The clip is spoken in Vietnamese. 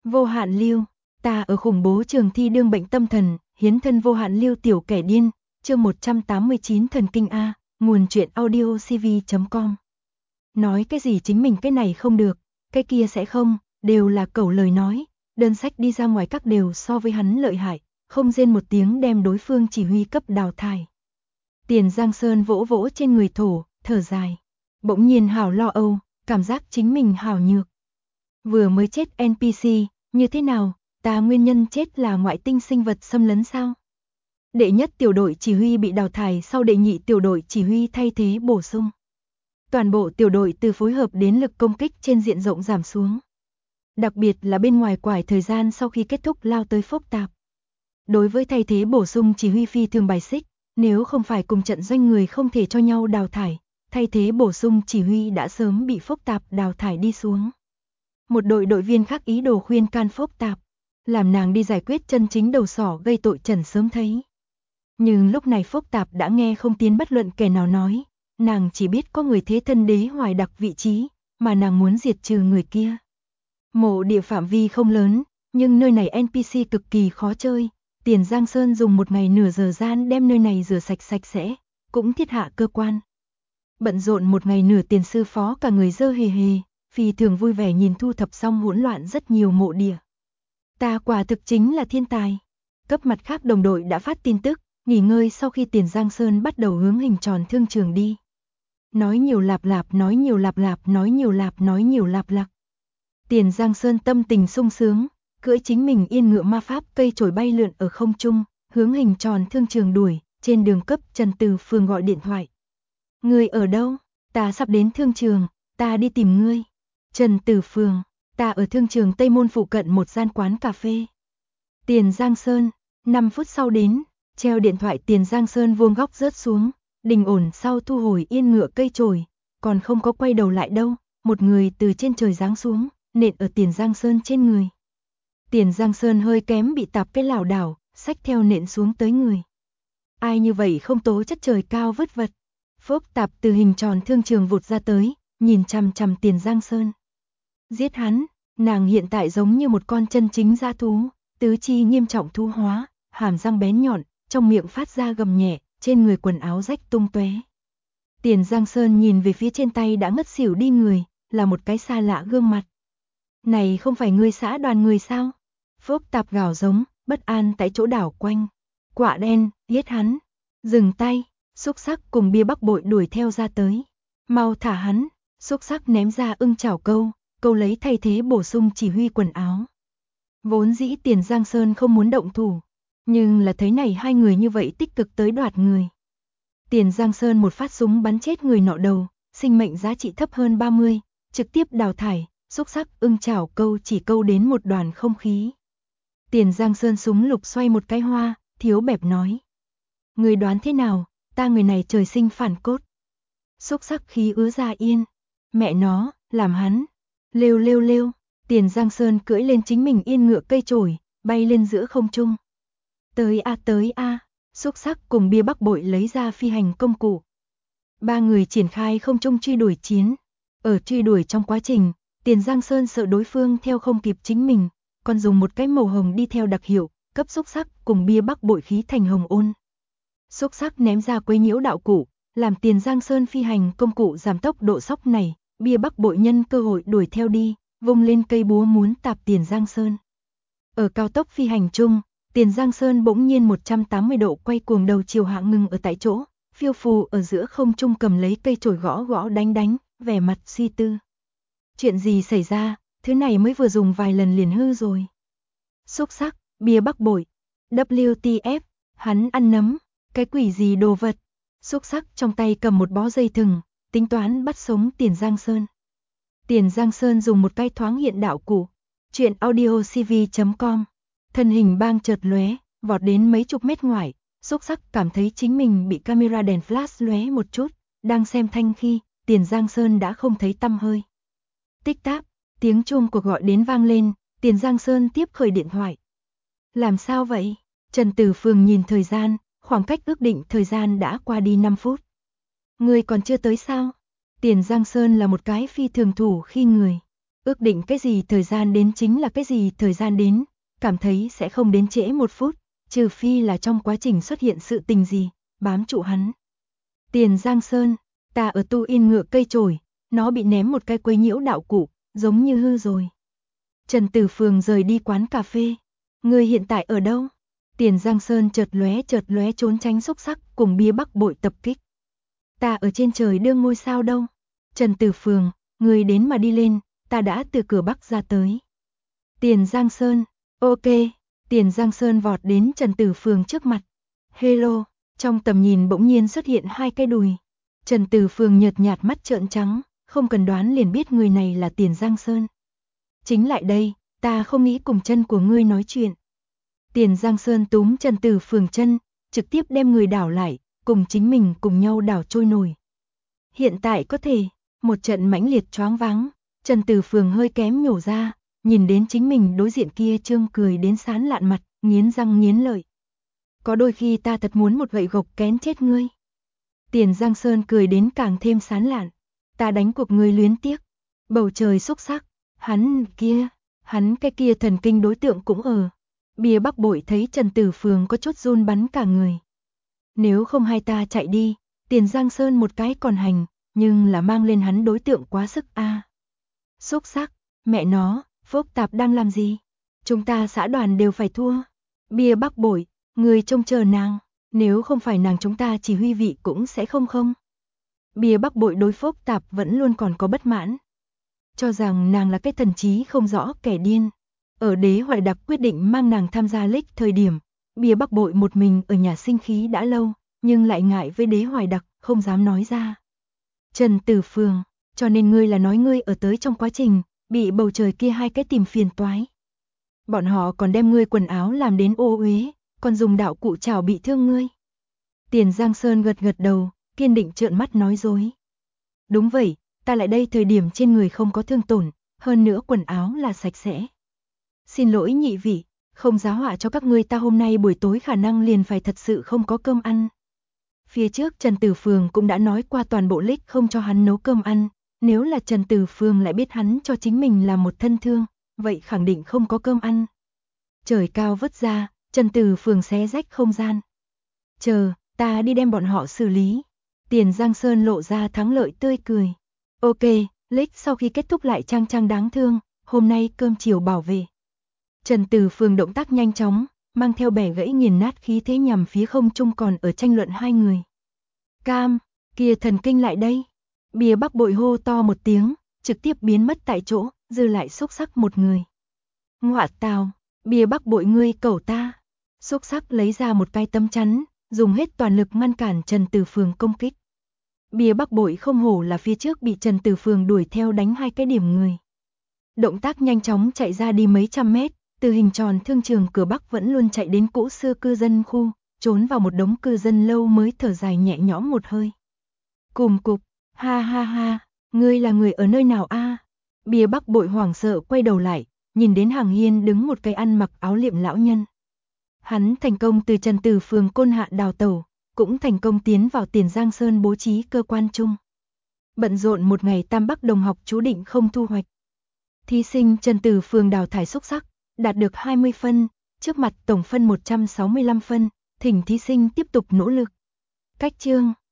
Vô hạn lưu, ta ở khủng bố trường thi đương bệnh tâm thần, hiến thân vô hạn lưu tiểu kẻ điên, chương 189 thần kinh A, nguồn truyện audio cv.com. Nói cái gì chính mình cái này không được, cái kia sẽ không, đều là cẩu lời nói, đơn sách đi ra ngoài các đều so với hắn lợi hại, không rên một tiếng đem đối phương chỉ huy cấp đào thải. Tiền Giang Sơn vỗ vỗ trên người thổ, thở dài. Bỗng nhiên hảo lo âu, cảm giác chính mình hảo nhược. Vừa mới chết NPC, như thế nào, ta nguyên nhân chết là ngoại tinh sinh vật xâm lấn sao? Đệ nhất tiểu đội chỉ huy bị đào thải sau đệ nhị tiểu đội chỉ huy thay thế bổ sung. Toàn bộ tiểu đội từ phối hợp đến lực công kích trên diện rộng giảm xuống. Đặc biệt là bên ngoài quải thời gian sau khi kết thúc lao tới phức tạp. Đối với thay thế bổ sung chỉ huy phi thường bài xích, nếu không phải cùng trận doanh người không thể cho nhau đào thải, thay thế bổ sung chỉ huy đã sớm bị phức tạp đào thải đi xuống. Một đội đội viên khác ý đồ khuyên can phức tạp, làm nàng đi giải quyết chân chính đầu sỏ gây tội trần sớm thấy. Nhưng lúc này phức tạp đã nghe không tiến bất luận kẻ nào nói, nàng chỉ biết có người thế thân đế hoài đặc vị trí, mà nàng muốn diệt trừ người kia. Mộ địa phạm vi không lớn, nhưng nơi này NPC cực kỳ khó chơi. Tiền Giang Sơn dùng một ngày nửa giờ gian đem nơi này rửa sạch sạch sẽ, cũng thiết hạ cơ quan. Bận rộn một ngày nửa tiền sư phó cả người dơ hề hề, phi thường vui vẻ nhìn thu thập xong hỗn loạn rất nhiều mộ địa. Ta quả thực chính là thiên tài. Cấp mặt khác đồng đội đã phát tin tức, nghỉ ngơi sau khi Tiền Giang Sơn bắt đầu hướng hình tròn thương trường đi. Nói nhiều lạp lạp, nói nhiều lạp lạp, nói nhiều lạp, nói nhiều lạp lạp. Tiền Giang Sơn tâm tình sung sướng, cưỡi chính mình yên ngựa ma pháp cây chổi bay lượn ở không trung, hướng hình tròn thương trường đuổi, trên đường cấp Trần Từ Phương gọi điện thoại. Ngươi ở đâu? Ta sắp đến thương trường, ta đi tìm ngươi. Trần Từ Phương, ta ở thương trường Tây Môn phụ cận một gian quán cà phê. Tiền Giang Sơn, 5 phút sau đến, treo điện thoại Tiền Giang Sơn vuông góc rớt xuống, đình ổn sau thu hồi yên ngựa cây chổi, còn không có quay đầu lại đâu, một người từ trên trời giáng xuống, nện ở Tiền Giang Sơn trên người. Tiền Giang Sơn hơi kém bị tạp cái lảo đảo, xách theo nện xuống tới người. Ai như vậy không tố chất trời cao vứt vật. Phốc tạp từ hình tròn thương trường vụt ra tới, nhìn chằm chằm Tiền Giang Sơn. Giết hắn, nàng hiện tại giống như một con chân chính dã thú, tứ chi nghiêm trọng thú hóa, hàm răng bén nhọn, trong miệng phát ra gầm nhẹ, trên người quần áo rách tung tóe. Tiền Giang Sơn nhìn về phía trên tay đã ngất xỉu đi người, là một cái xa lạ gương mặt. Này không phải ngươi xã đoàn người sao? Phốc tạp gào giống, bất an tại chỗ đảo quanh. Quạ đen, giết hắn. Dừng tay, xúc sắc cùng bia bắc bội đuổi theo ra tới. Mau thả hắn, xúc sắc ném ra ưng chảo câu, câu lấy thay thế bổ sung chỉ huy quần áo. Vốn dĩ Tiền Giang Sơn không muốn động thủ, nhưng là thấy này hai người như vậy tích cực tới đoạt người. Tiền Giang Sơn một phát súng bắn chết người nọ đầu, sinh mệnh giá trị thấp hơn 30, trực tiếp đào thải, xúc sắc ưng chảo câu chỉ câu đến một đoàn không khí. Tiền Giang Sơn súng lục xoay một cái hoa, thiếu bẹp nói. Người đoán thế nào, ta người này trời sinh phản cốt. Xúc sắc khí ứa ra yên. Mẹ nó, làm hắn. Lêu lêu lêu, Tiền Giang Sơn cưỡi lên chính mình yên ngựa cây chổi, bay lên giữa không trung. Tới a, xúc sắc cùng bia bắc bội lấy ra phi hành công cụ. Ba người triển khai không trung truy đuổi chiến. Ở truy đuổi trong quá trình, Tiền Giang Sơn sợ đối phương theo không kịp chính mình, còn dùng một cái màu hồng đi theo đặc hiệu, cấp xúc sắc cùng bia bắc bội khí thành hồng ôn. Xúc sắc ném ra quấy nhiễu đạo cụ, làm Tiền Giang Sơn phi hành công cụ giảm tốc độ sóc này, bia bắc bội nhân cơ hội đuổi theo đi, vung lên cây búa muốn tạp Tiền Giang Sơn. Ở cao tốc phi hành chung, Tiền Giang Sơn bỗng nhiên 180 độ quay cuồng đầu chiều hạ ngừng ở tại chỗ, phiêu phù ở giữa không trung cầm lấy cây chổi gõ gõ đánh, vẻ mặt suy tư. Chuyện gì xảy ra, thứ này mới vừa dùng vài lần liền hư rồi. Xúc sắc, bia bắc bội, WTF, hắn ăn nấm, cái quỷ gì đồ vật. Xúc sắc trong tay cầm một bó dây thừng, tính toán bắt sống Tiền Giang Sơn. Tiền Giang Sơn dùng một cái thoáng hiện đạo cụ, truyện audio cv.com, thân hình bang chợt lóe, vọt đến mấy chục mét ngoài, xúc sắc cảm thấy chính mình bị camera đèn flash lóe một chút, đang xem thanh khi, Tiền Giang Sơn đã không thấy tăm hơi. Tích tắc, tiếng chuông cuộc gọi đến vang lên, Tiền Giang Sơn tiếp khởi điện thoại. Làm sao vậy? Trần Từ Phương nhìn thời gian, khoảng cách ước định thời gian đã qua đi 5 phút. Người còn chưa tới sao? Tiền Giang Sơn là một cái phi thường thủ khi người. ước định cái gì thời gian đến chính là cái gì thời gian đến, cảm thấy sẽ không đến trễ một phút, trừ phi là trong quá trình xuất hiện sự tình gì, bám trụ hắn. Tiền Giang Sơn, ta ở tu in ngựa cây chổi, nó bị ném một cái quấy nhiễu đạo cụ, giống như hư rồi. Trần Tử Phường rời đi quán cà phê. Ngươi hiện tại ở đâu? Tiền Giang Sơn chợt lóe trốn tránh xúc sắc cùng bia bắc bội tập kích. Ta ở trên trời đương ngôi sao đâu. Trần Tử Phường, ngươi đến mà đi lên, ta đã từ cửa bắc ra tới. Tiền Giang Sơn, ok. Tiền Giang Sơn vọt đến Trần Tử Phường trước mặt. Hello, trong tầm nhìn bỗng nhiên xuất hiện hai cái đùi. Trần Tử Phường nhợt nhạt mắt trợn trắng, không cần đoán liền biết người này là Tiền Giang Sơn. Chính lại đây, ta không nghĩ cùng chân của ngươi nói chuyện. Tiền Giang Sơn túm Trần Tử Phường chân, trực tiếp đem người đảo lại, cùng chính mình cùng nhau đảo trôi nổi. Hiện tại có thể, một trận mãnh liệt choáng váng, Trần Tử Phường hơi kém nhổ ra, nhìn đến chính mình đối diện kia trương cười đến sán lạn mặt, nghiến răng nghiến lợi. Có đôi khi ta thật muốn một gậy gộc kén chết ngươi. Tiền Giang Sơn cười đến càng thêm sán lạn. Ta đánh cuộc ngươi luyến tiếc. Bầu trời xúc sắc. Hắn cái kia thần kinh đối tượng cũng ở. Bia bắc bội thấy Trần Tử Phường có chút run bắn cả người. Nếu không hai ta chạy đi, Tiền Giang Sơn một cái còn hành, nhưng là mang lên hắn đối tượng quá sức a. Xúc sắc, mẹ nó, phúc tạp đang làm gì? Chúng ta xã đoàn đều phải thua. Bia bắc bội, người trông chờ nàng, nếu không phải nàng chúng ta chỉ huy vị cũng sẽ không. Bia bắc bội đối phúc tạp vẫn luôn còn có bất mãn. Cho rằng nàng là cái thần trí không rõ kẻ điên. Ở Đế Hoài Đặc quyết định mang nàng tham gia lích thời điểm, bia bắc bội một mình ở nhà sinh khí đã lâu, nhưng lại ngại với Đế Hoài Đặc, không dám nói ra. Trần Tử Phường, cho nên ngươi là nói ngươi ở tới trong quá trình, bị bầu trời kia hai cái tìm phiền toái. Bọn họ còn đem ngươi quần áo làm đến ô uế, còn dùng đạo cụ chảo bị thương ngươi. Tiền Giang Sơn gật đầu, kiên định trợn mắt nói dối. Đúng vậy, ta lại đây thời điểm trên người không có thương tổn, hơn nữa quần áo là sạch sẽ. Xin lỗi nhị vị, không giá họa cho các ngươi, ta hôm nay buổi tối khả năng liền phải thật sự không có cơm ăn. Phía trước Trần Tử Phường cũng đã nói qua toàn bộ lích không cho hắn nấu cơm ăn, nếu là Trần Tử Phường lại biết hắn cho chính mình làm một thân thương, vậy khẳng định không có cơm ăn. Trời cao vứt ra, Trần Tử Phường xé rách không gian. Chờ, ta đi đem bọn họ xử lý. Tiền Giang Sơn lộ ra thắng lợi tươi cười. Ok, lích sau khi kết thúc lại trang đáng thương, hôm nay cơm chiều bảo vệ. Trần Tử Phường động tác nhanh chóng, mang theo bẻ gãy nghiền nát khí thế nhằm phía không trung còn ở tranh luận hai người. Cam, kia thần kinh lại đây. Bia bắc bội hô to một tiếng, trực tiếp biến mất tại chỗ, dư lại xúc sắc một người. Ngoạ tào, bia bắc bội ngươi cẩu ta. Xúc sắc lấy ra một cái tấm chắn, dùng hết toàn lực ngăn cản Trần Tử Phường công kích. Bia bắc bội không hổ là phía trước bị Trần Tử Phường đuổi theo đánh hai cái điểm người. Động tác nhanh chóng chạy ra đi mấy trăm mét, từ hình tròn thương trường cửa Bắc vẫn luôn chạy đến cũ xưa cư dân khu, trốn vào một đống cư dân lâu mới thở dài nhẹ nhõm một hơi. Cùm cục, ha ha ha, ngươi là người ở nơi nào a? Bia bắc bội hoảng sợ quay đầu lại, nhìn đến hàng hiên đứng một cái ăn mặc áo liệm lão nhân. Hắn thành công từ Trần Tử Phường Côn Hạ đào tẩu, cũng thành công tiến vào Tiền Giang Sơn bố trí cơ quan chung. Bận rộn một ngày Tam Bắc đồng học chú định không thu hoạch. Thí sinh Trần Tử Phường đào thải xúc sắc, đạt được 20 phân, trước mặt tổng phân 165 phân, thỉnh thí sinh tiếp tục nỗ lực. Cách chương